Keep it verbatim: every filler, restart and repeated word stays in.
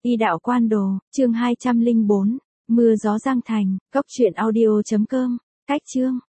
Y đạo quan đồ, chương hai trăm linh bốn, mưa gió Giang Thành, cốc truyện audio chấm com, cách chương.